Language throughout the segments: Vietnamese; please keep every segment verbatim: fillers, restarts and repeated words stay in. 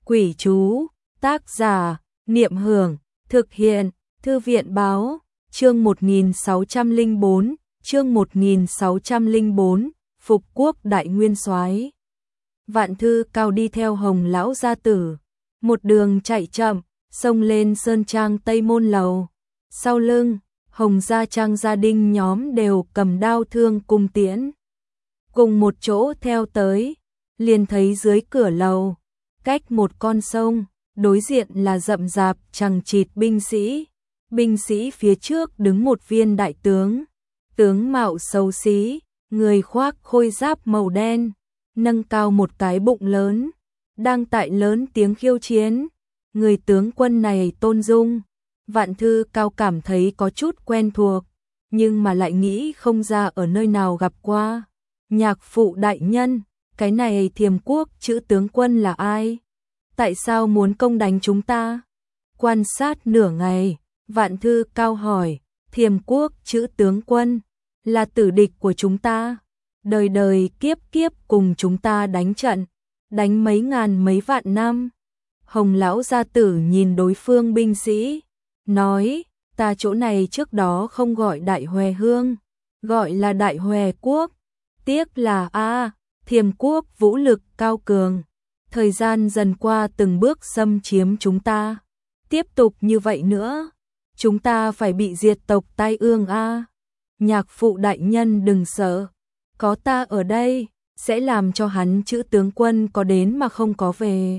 Quỷ chú, tác giả, Niệm Hưởng, thực hiện, Thư viện báo, chương một nghìn sáu trăm lẻ bốn, chương một nghìn sáu trăm lẻ bốn, Phục Quốc Đại Nguyên Soái. Vạn Thư Cao đi theo Hồng lão gia tử, một đường chạy chậm, xông lên sơn trang Tây Môn Lầu. Sau lưng, Hồng gia trang gia đình nhóm đều cầm đao thương cung tiễn, cùng một chỗ theo tới, liền thấy dưới cửa lầu, cách một con sông, đối diện là rậm rạp chằng chịt binh sĩ. Binh sĩ phía trước đứng một viên đại tướng, tướng mạo xấu xí, người khoác khôi giáp màu đen, nâng cao một cái bụng lớn, đang tại lớn tiếng khiêu chiến. Người tướng quân này tôn dung, Vạn Thư Cao cảm thấy có chút quen thuộc, nhưng mà lại nghĩ không ra ở nơi nào gặp qua. Nhạc phụ đại nhân, cái này Thiềm Quốc chữ tướng quân là ai? Tại sao muốn công đánh chúng ta? Quan sát nửa ngày, Vạn Thư Cao hỏi, Thiềm Quốc chữ tướng quân là tử địch của chúng ta, đời đời kiếp kiếp cùng chúng ta đánh trận, đánh mấy ngàn mấy vạn năm. Hồng lão gia tử nhìn đối phương binh sĩ, nói, ta chỗ này trước đó không gọi Đại Hòe Hương, gọi là Đại Hòe Quốc. Tiếc là a, Thiềm Quốc vũ lực cao cường, thời gian dần qua từng bước xâm chiếm chúng ta. Tiếp tục như vậy nữa, chúng ta phải bị diệt tộc tai ương a. Nhạc phụ đại nhân đừng sợ, có ta ở đây, sẽ làm cho hắn chữ tướng quân có đến mà không có về.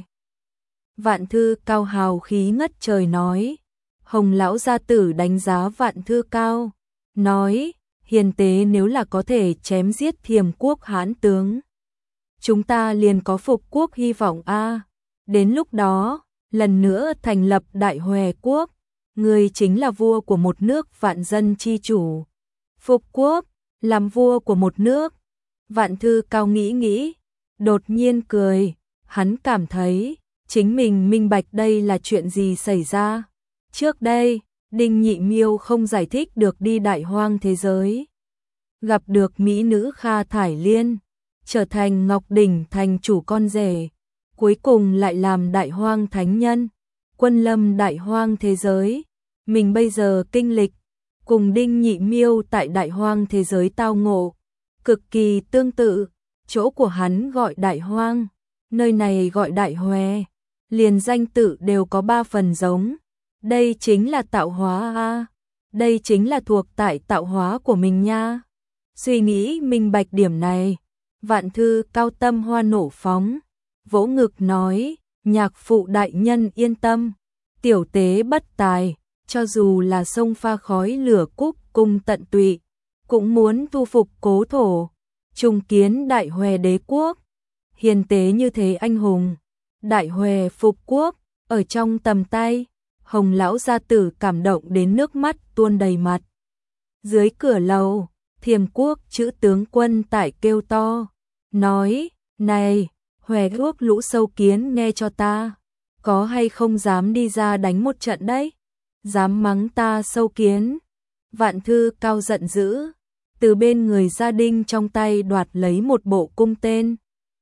Vạn Thư Cao hào khí ngất trời nói. Hồng lão gia tử đánh giá Vạn Thư Cao, nói, hiền tế nếu là có thể chém giết Thiềm Quốc hãn tướng, chúng ta liền có phục quốc hy vọng a. Đến lúc đó, lần nữa thành lập Đại Hòe Quốc, người chính là vua của một nước vạn dân chi chủ. Phục quốc, làm vua của một nước. Vạn Thư Cao nghĩ nghĩ, đột nhiên cười, hắn cảm thấy chính mình minh bạch đây là chuyện gì xảy ra. Trước đây, Đinh Nhị Miêu không giải thích được đi Đại Hoang thế giới, gặp được mỹ nữ Kha Thải Liên, trở thành Ngọc Đỉnh thành chủ con rể, cuối cùng lại làm Đại Hoang thánh nhân, quân lâm Đại Hoang thế giới. Mình bây giờ kinh lịch, cùng Đinh Nhị Miêu tại Đại Hoang thế giới tao ngộ, cực kỳ tương tự. Chỗ của hắn gọi Đại Hoang, nơi này gọi Đại Hòe, liền danh tự đều có ba phần giống. Đây chính là tạo hóa a, đây chính là thuộc tại tạo hóa của mình nha. Suy nghĩ minh bạch điểm này, Vạn Thư Cao tâm hoa nổ phóng, vỗ ngực nói, nhạc phụ đại nhân yên tâm, tiểu tế bất tài, cho dù là sông pha khói lửa cúc cung tận tụy, cũng muốn thu phục cố thổ, trùng kiến Đại Hòe đế quốc. Hiền tế như thế anh hùng, Đại Hòe phục quốc, ở trong tầm tay. Hồng lão gia tử cảm động đến nước mắt tuôn đầy mặt. Dưới cửa lầu, Thiềm Quốc chữ tướng quân tại kêu to, nói, này, Hòe Quốc lũ sâu kiến nghe cho ta, có hay không dám đi ra đánh một trận đấy? Dám mắng ta sâu kiến? Vạn Thư Cao giận dữ, từ bên người gia đình trong tay đoạt lấy một bộ cung tên.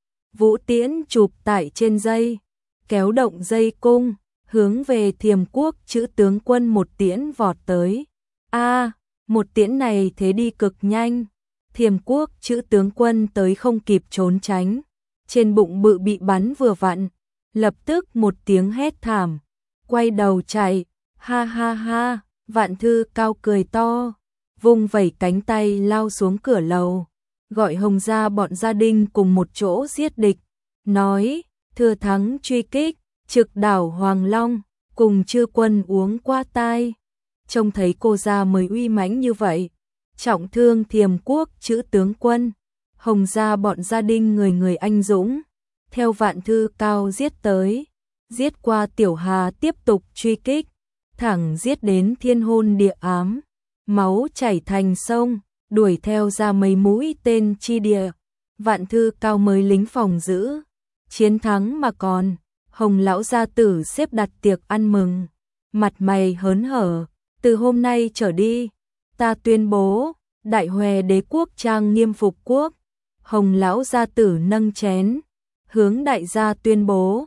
Vũ tiễn chụp tại trên dây, kéo động dây cung, hướng về Thiềm Quốc chữ tướng quân một tiễn vọt tới. A, một tiễn này thế đi cực nhanh, Thiềm Quốc chữ tướng quân tới không kịp trốn tránh, trên bụng bự bị bắn vừa vặn, lập tức một tiếng hét thảm, quay đầu chạy. Ha ha ha, Vạn Thư Cao cười to, vung vẩy cánh tay lao xuống cửa lầu, gọi Hồng gia bọn gia đình cùng một chỗ giết địch, nói, thừa thắng truy kích, trực đảo Hoàng Long, cùng chư quân uống qua tai. Trông thấy cô gia mới uy mãnh như vậy, trọng thương Thiềm Quốc chữ tướng quân, Hồng gia bọn gia đình người người anh dũng, theo Vạn Thư Cao giết tới, giết qua Tiểu Hà tiếp tục truy kích, thẳng giết đến thiên hôn địa ám, máu chảy thành sông, đuổi theo ra mấy mũi tên chi địa. Vạn Thư Cao mới lính phòng giữ, chiến thắng mà còn. Hồng lão gia tử xếp đặt tiệc ăn mừng, mặt mày hớn hở, từ hôm nay trở đi, ta tuyên bố, Đại Hòe đế quốc trang nghiêm phục quốc. Hồng lão gia tử nâng chén, hướng đại gia tuyên bố,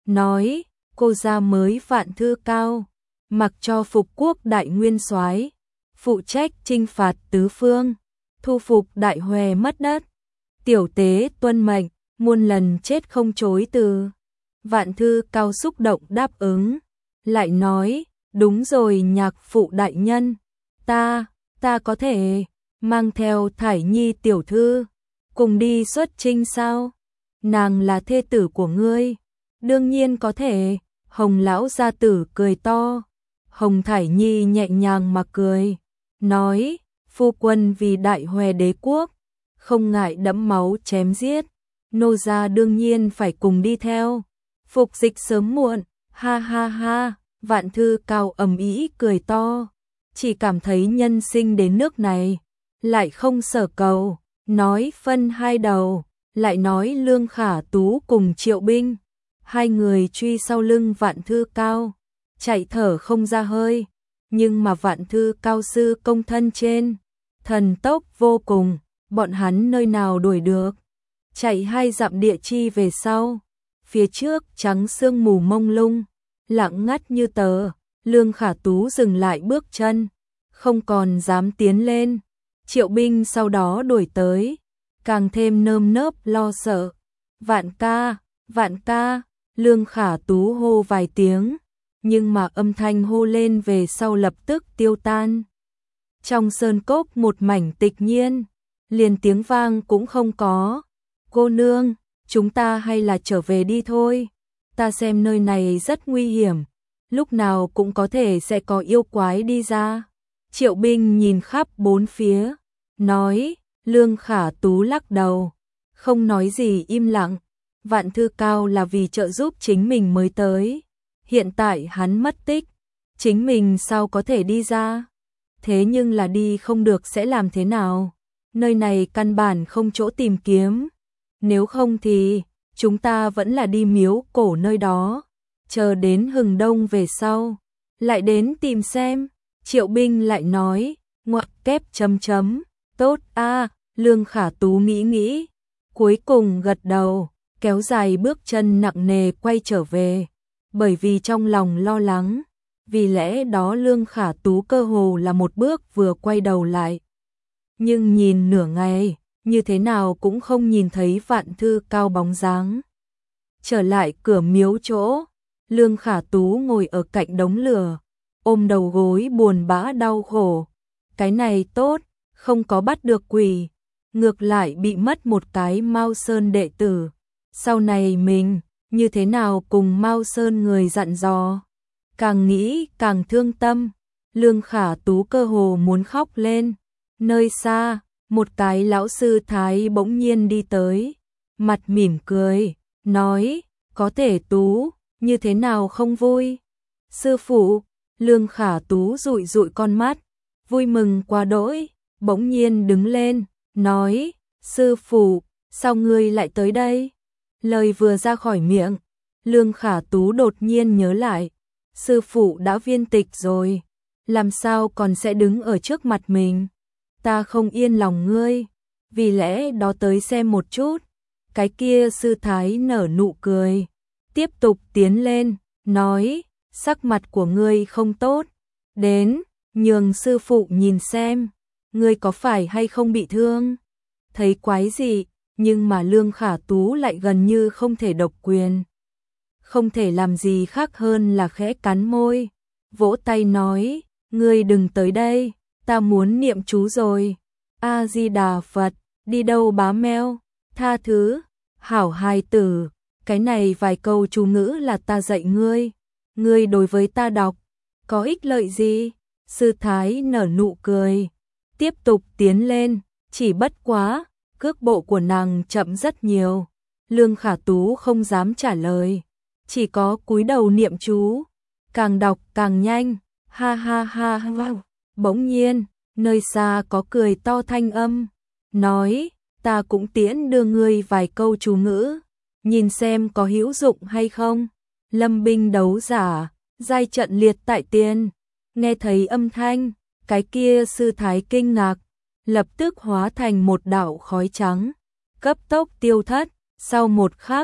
nói, cô ra mới Vạn Thư Cao, mặc cho Phục Quốc đại nguyên soái, phụ trách chinh phạt tứ phương, thu phục Đại Hòe mất đất. Tiểu tế tuân mệnh, muôn lần chết không chối từ. Vạn Thư Cao xúc động đáp ứng, lại nói, đúng rồi nhạc phụ đại nhân, ta, ta có thể mang theo Thải Nhi tiểu thư, cùng đi xuất chinh sao? Nàng là thê tử của ngươi. Đương nhiên có thể. Hồng lão gia tử cười to. Hồng Thải Nhi nhẹ nhàng mà cười, nói, phu quân vì Đại Hòe đế quốc, không ngại đẫm máu chém giết, nô gia đương nhiên phải cùng đi theo. Phục dịch sớm muộn, ha ha ha. Vạn Thư Cao ầm ĩ cười to, chỉ cảm thấy nhân sinh đến nước này, lại không sở cầu, nói phân hai đầu, lại nói Lương Khả Tú cùng Triệu Binh, hai người truy sau lưng Vạn Thư Cao, chạy thở không ra hơi, nhưng mà Vạn Thư Cao sư công thân trên, thần tốc vô cùng, bọn hắn nơi nào đuổi được, chạy hai dặm địa chi về sau, phía trước trắng sương mù mông lung, lặng ngắt như tờ. Lương Khả Tú dừng lại bước chân, không còn dám tiến lên. Triệu Binh sau đó đuổi tới, càng thêm nơm nớp lo sợ. Vạn ca, Vạn ca, Lương Khả Tú hô vài tiếng, nhưng mà âm thanh hô lên về sau lập tức tiêu tan. Trong sơn cốc một mảnh tịch nhiên, liền tiếng vang cũng không có. Cô nương, chúng ta hay là trở về đi thôi. Ta xem nơi này rất nguy hiểm, lúc nào cũng có thể sẽ có yêu quái đi ra. Triệu Binh nhìn khắp bốn phía, nói. Lương Khả Tú lắc đầu, không nói gì im lặng. Vạn Thư Cao là vì trợ giúp chính mình mới tới, hiện tại hắn mất tích, chính mình sao có thể đi ra? Thế nhưng là đi không được sẽ làm thế nào? Nơi này căn bản không chỗ tìm kiếm, nếu không thì chúng ta vẫn là đi miếu cổ nơi đó, chờ đến hừng đông về sau, lại đến tìm xem. Triệu Binh lại nói, ngoặc kép chấm chấm, tốt a. Lương Khả Tú nghĩ nghĩ, cuối cùng gật đầu, kéo dài bước chân nặng nề quay trở về, bởi vì trong lòng lo lắng, vì lẽ đó Lương Khả Tú cơ hồ là một bước vừa quay đầu lại. Nhưng nhìn nửa ngày, như thế nào cũng không nhìn thấy Vạn Thư Cao bóng dáng. Trở lại cửa miếu chỗ, Lương Khả Tú ngồi ở cạnh đống lửa, ôm đầu gối buồn bã đau khổ. Cái này tốt, không có bắt được quỷ, ngược lại bị mất một cái Mao Sơn đệ tử. Sau này mình như thế nào cùng Mao Sơn người dặn dò. Càng nghĩ càng thương tâm, Lương Khả Tú cơ hồ muốn khóc lên. Nơi xa, một cái lão sư thái bỗng nhiên đi tới, mặt mỉm cười, nói, có thể Tú, như thế nào không vui? Sư phụ, Lương Khả Tú dụi dụi con mắt, vui mừng quá đỗi, bỗng nhiên đứng lên, nói, sư phụ, sao ngươi lại tới đây? Lời vừa ra khỏi miệng, Lương Khả Tú đột nhiên nhớ lại, sư phụ đã viên tịch rồi, làm sao còn sẽ đứng ở trước mặt mình? Ta không yên lòng ngươi, vì lẽ đó tới xem một chút. Cái kia sư thái nở nụ cười, tiếp tục tiến lên, nói, sắc mặt của ngươi không tốt, đến, nhường sư phụ nhìn xem, ngươi có phải hay không bị thương? Thấy quái gì, nhưng mà Lương Khả Tú lại gần như không thể độc quyền. Không thể làm gì khác hơn là khẽ cắn môi, vỗ tay nói, ngươi đừng tới đây, ta muốn niệm chú rồi. A-di-đà Phật, đi đâu bá meo, tha thứ, hảo hài tử, cái này vài câu chú ngữ là ta dạy ngươi, ngươi đối với ta đọc, có ích lợi gì? Sư thái nở nụ cười, tiếp tục tiến lên, chỉ bất quá, cước bộ của nàng chậm rất nhiều. Lương Khả Tú không dám trả lời, chỉ có cúi đầu niệm chú, càng đọc càng nhanh, ha ha ha ha. Bỗng nhiên, nơi xa có cười to thanh âm, nói, ta cũng tiễn đưa ngươi vài câu chú ngữ, nhìn xem có hữu dụng hay không. Lâm binh đấu giả, giai trận liệt tại tiên, nghe thấy âm thanh, cái kia sư thái kinh ngạc, lập tức hóa thành một đạo khói trắng, cấp tốc tiêu thất, sau một khắc,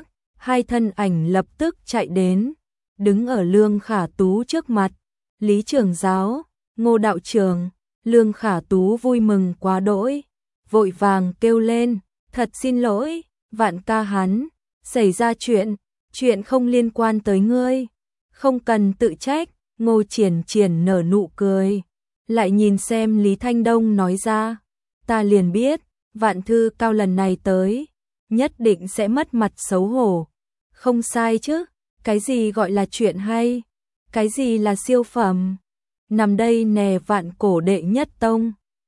Hai thân ảnh lập tức chạy đến, đứng ở Lương Khả Tú trước mặt. Lý trưởng giáo, Ngô đạo trưởng. Lương Khả Tú vui mừng quá đỗi, vội vàng kêu lên, thật xin lỗi, Vạn ca hắn, xảy ra chuyện, chuyện không liên quan tới ngươi, không cần tự trách. Ngô Triển Triển nở nụ cười, lại nhìn xem Lý Thanh Đông nói ra, ta liền biết, Vạn thư cao lần này tới, nhất định sẽ mất mặt xấu hổ. Không sai chứ, cái gì gọi là chuyện hay, cái gì là siêu phẩm, nằm đây nè Vạn cổ đệ nhất tông.